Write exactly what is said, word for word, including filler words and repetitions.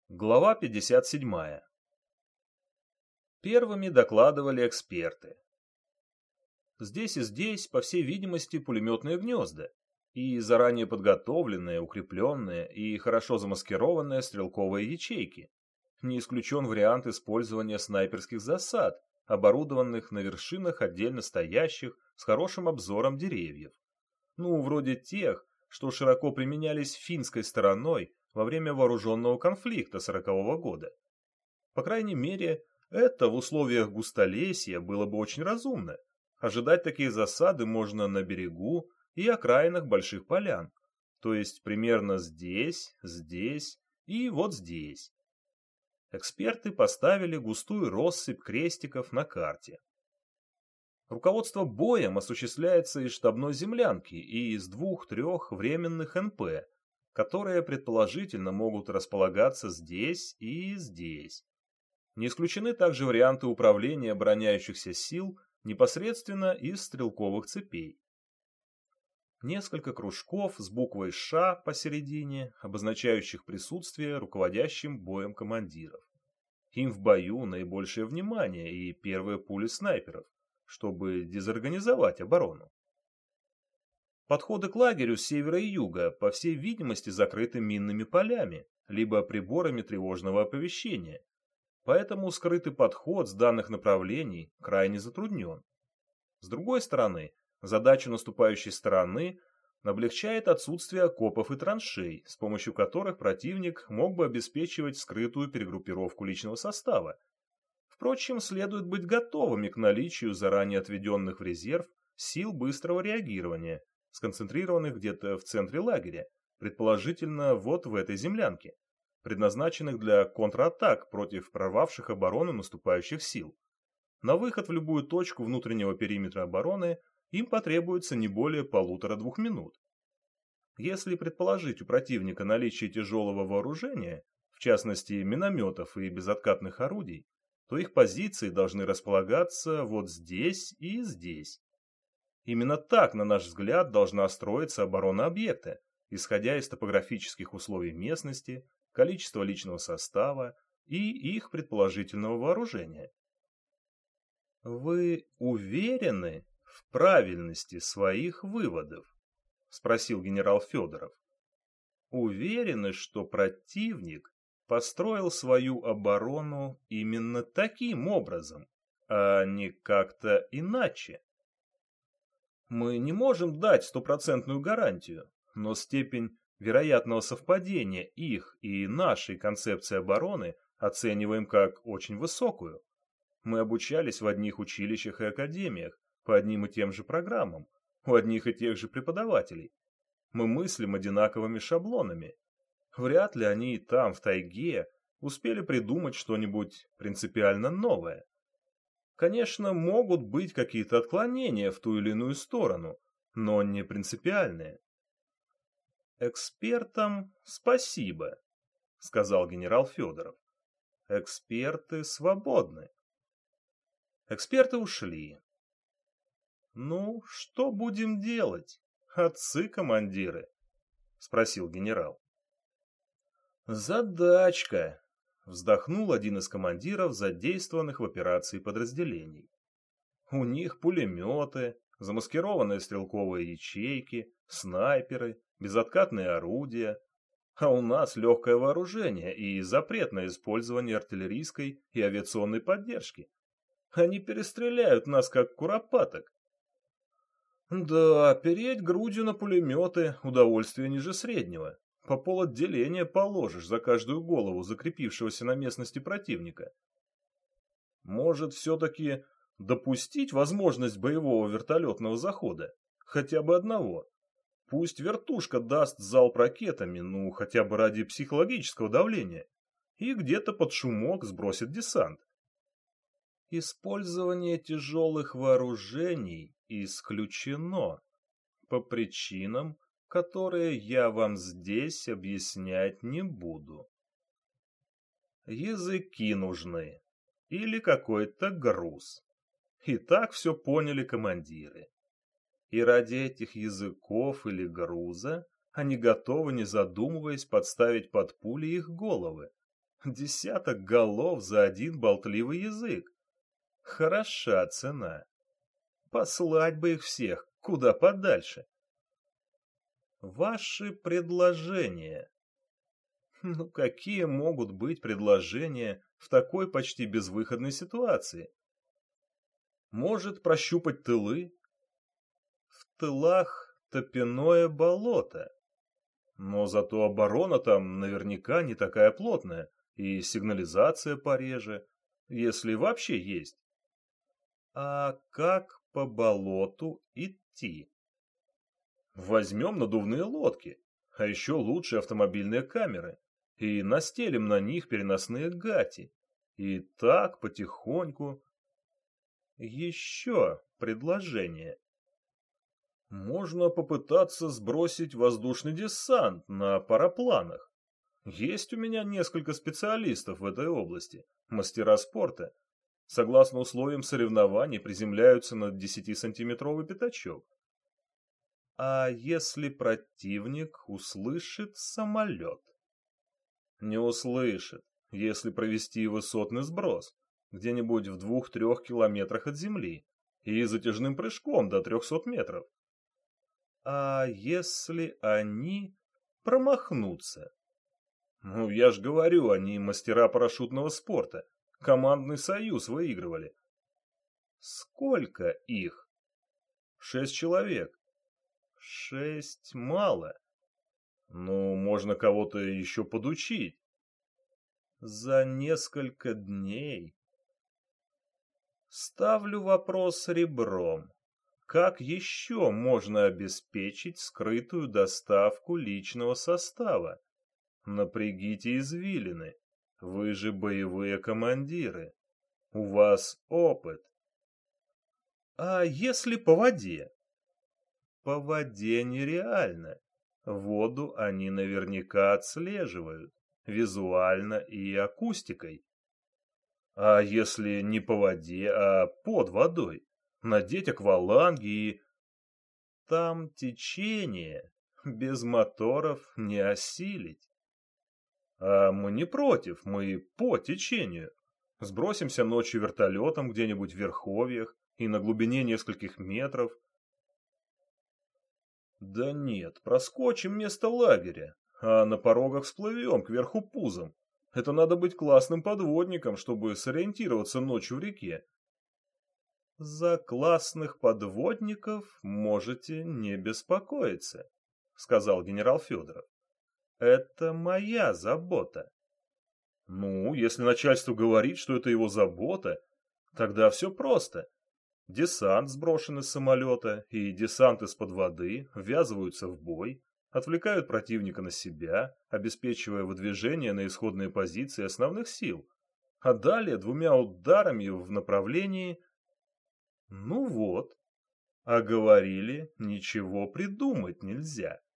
Глава пятьдесят семь. Первыми докладывали эксперты. Здесь и здесь, по всей видимости, пулеметные гнезда и заранее подготовленные, укрепленные и хорошо замаскированные стрелковые ячейки. Не исключен вариант использования снайперских засад, оборудованных на вершинах отдельно стоящих с хорошим обзором деревьев. Ну, вроде тех, что широко применялись финской стороной во время вооруженного конфликта сорокового года. По крайней мере, это в условиях густолесья было бы очень разумно. Ожидать такие засады можно на берегу и окраинах больших полян, то есть примерно здесь, здесь и вот здесь. Эксперты поставили густую россыпь крестиков на карте. Руководство боем осуществляется из штабной землянки и из двух-трех временных эн пэ, которые предположительно могут располагаться здесь и здесь. Не исключены также варианты управления обороняющихся сил непосредственно из стрелковых цепей. Несколько кружков с буквой «Ш» посередине, обозначающих присутствие руководящим боем командиров. Им в бою наибольшее внимание и первые пули снайперов, чтобы дезорганизовать оборону. Подходы к лагерю с севера и юга, по всей видимости, закрыты минными полями, либо приборами тревожного оповещения, поэтому скрытый подход с данных направлений крайне затруднен. С другой стороны, задачу наступающей стороны облегчает отсутствие окопов и траншей, с помощью которых противник мог бы обеспечивать скрытую перегруппировку личного состава. Впрочем, следует быть готовыми к наличию заранее отведенных в резерв сил быстрого реагирования, сконцентрированных где-то в центре лагеря, предположительно вот в этой землянке, предназначенных для контратак против прорвавших оборону наступающих сил. На выход в любую точку внутреннего периметра обороны им потребуется не более полутора-двух минут. Если предположить у противника наличие тяжелого вооружения, в частности минометов и безоткатных орудий, то их позиции должны располагаться вот здесь и здесь. Именно так, на наш взгляд, должна строиться оборона объекта, исходя из топографических условий местности, количества личного состава и их предположительного вооружения. «Вы уверены в правильности своих выводов?» — спросил генерал Федоров. «Уверены, что противник построил свою оборону именно таким образом, а не как-то иначе?» Мы не можем дать стопроцентную гарантию, но степень вероятного совпадения их и нашей концепции обороны оцениваем как очень высокую. Мы обучались в одних училищах и академиях, по одним и тем же программам, у одних и тех же преподавателей. Мы мыслим одинаковыми шаблонами. Вряд ли они и там, в тайге, успели придумать что-нибудь принципиально новое. Конечно, могут быть какие-то отклонения в ту или иную сторону, но не принципиальные. «Экспертам спасибо», — сказал генерал Федоров. «Эксперты свободны». Эксперты ушли. «Ну, что будем делать, отцы-командиры?» — спросил генерал. «Задачка», — вздохнул один из командиров задействованных в операции подразделений. «У них пулеметы, замаскированные стрелковые ячейки, снайперы, безоткатные орудия, а у нас легкое вооружение и запрет на использование артиллерийской и авиационной поддержки. Они перестреляют нас, как куропаток». «Да, переть грудью на пулеметы — удовольствие ниже среднего. По полотделения положишь за каждую голову закрепившегося на местности противника. Может, все-таки допустить возможность боевого вертолетного захода? Хотя бы одного. Пусть вертушка даст залп ракетами, ну, хотя бы ради психологического давления, и где-то под шумок сбросит десант. Использование тяжелых вооружений исключено по причинам, которые я вам здесь объяснять не буду. Языки нужны или какой-то груз. И так все поняли командиры. И ради этих языков или груза они готовы, не задумываясь, подставить под пули их головы. Десяток голов за один болтливый язык. Хороша цена. Послать бы их всех куда подальше. Ваши предложения. Ну, какие могут быть предложения в такой почти безвыходной ситуации? Может, прощупать тылы? В тылах топяное болото. Но зато оборона там наверняка не такая плотная, и сигнализация пореже, если вообще есть. А как по болоту идти? Возьмем надувные лодки, а еще лучше автомобильные камеры, и настелим на них переносные гати. И так потихоньку. Еще предложение. Можно попытаться сбросить воздушный десант на парапланах. Есть у меня несколько специалистов в этой области, мастера спорта. Согласно условиям соревнований, приземляются на десятисантиметровый пятачок. А если противник услышит самолет? Не услышит, если провести высотный сброс, где-нибудь в двух-трех километрах от земли, и затяжным прыжком до трехсот метров. А если они промахнутся? Ну, я ж говорю, они мастера парашютного спорта. Командный союз выигрывали. Сколько их? Шесть человек. Шесть мало. Ну, можно кого-то еще подучить. За несколько дней. Ставлю вопрос ребром. Как еще можно обеспечить скрытую доставку личного состава? Напрягите извилины. Вы же боевые командиры. У вас опыт. А если по воде? По воде нереально. Воду они наверняка отслеживают. Визуально и акустикой. А если не по воде, а под водой? Надеть акваланги и... Там течение. Без моторов не осилить. А мы не против, мы по течению. Сбросимся ночью вертолетом где-нибудь в верховьях и на глубине нескольких метров. Да нет, проскочим место лагеря, а на порогах всплывем кверху пузом. Это надо быть классным подводником, чтобы сориентироваться ночью в реке. За классных подводников можете не беспокоиться, сказал генерал Федоров. Это моя забота. Ну, если начальство говорит, что это его забота, тогда все просто. Десант сброшен из самолета и десант из-под воды ввязываются в бой, отвлекают противника на себя, обеспечивая выдвижение на исходные позиции основных сил, а далее двумя ударами в направлении... Ну вот, а говорили, ничего придумать нельзя.